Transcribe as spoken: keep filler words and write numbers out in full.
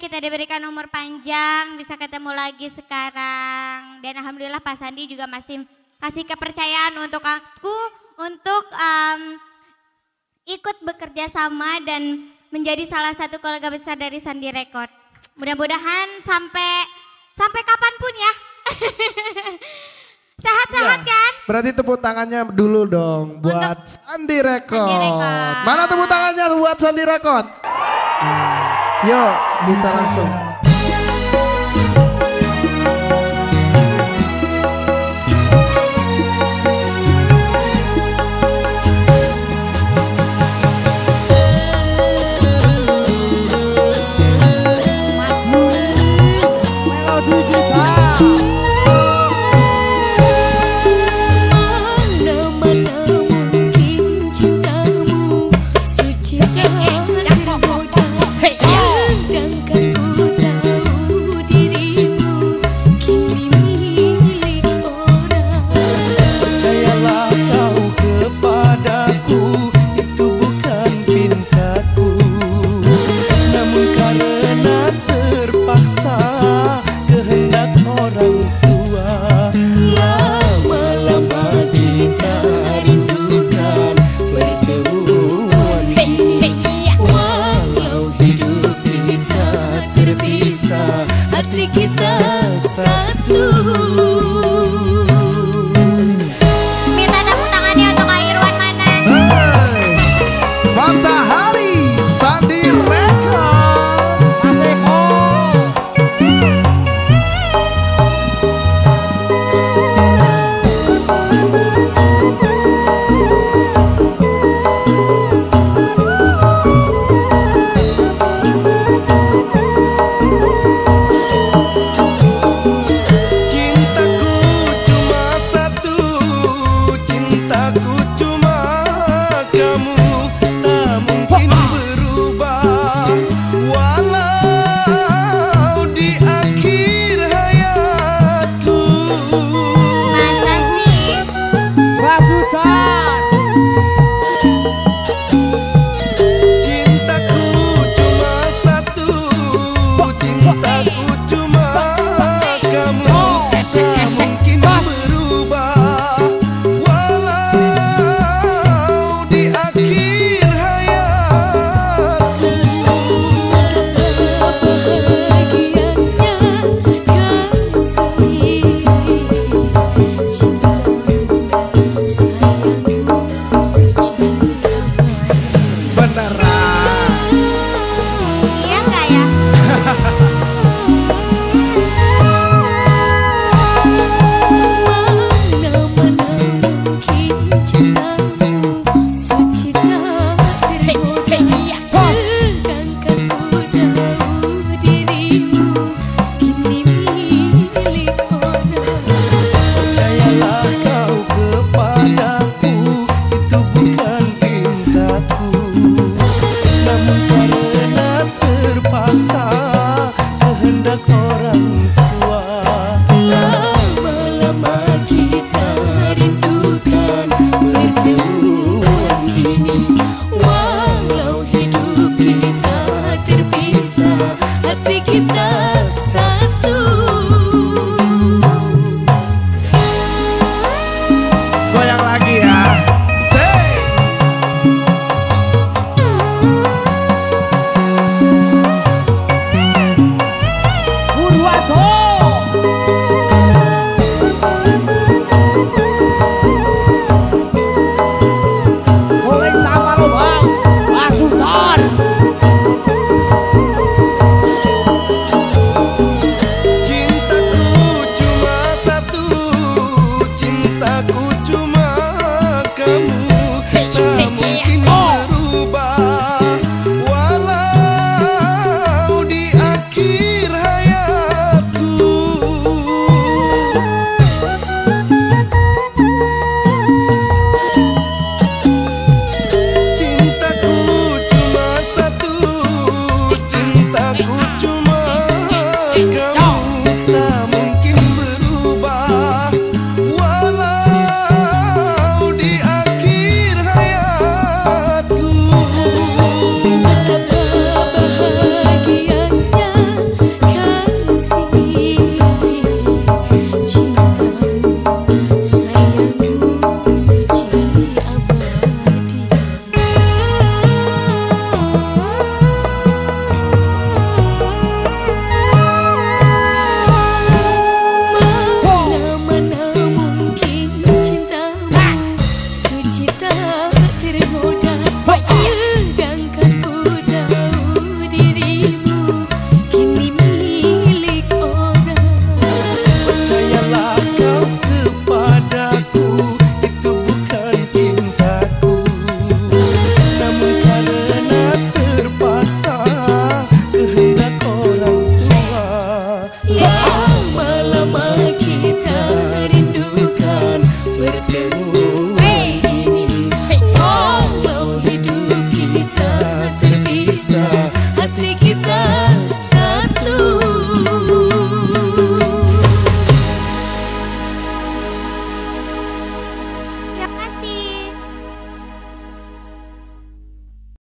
kita diberikan umur panjang, bisa ketemu lagi sekarang. Dan alhamdulillah Pak Sandi juga masih kasih kepercayaan untuk aku untuk um, ikut bekerja sama dan menjadi salah satu keluarga besar dari Sandi Record. Mudah-mudahan sampai sampai kapanpun ya. Sehat-sehat ya, kan? Berarti tepuk tangannya dulu dong buat untuk Sandi Record. Sandi Record. Mana tepuk tangannya buat Sandi Record? Yuk kita langsung. Hati kita satu. Minta tepuk tangannya untuk Kak Irwan mana? Hey, Matahari Sandi Record. Asik. Oh. Mungkin berubah walau di akhir tak tergoda, sedangkan ku tahu dirimu kini milik orang. Percayalah kau kepadaku, itu bukan cintaku, namun karena terpaksa kehendak orang tua. Lama-lama kita rindukan bertemu ini, walau hidup kita terpisah.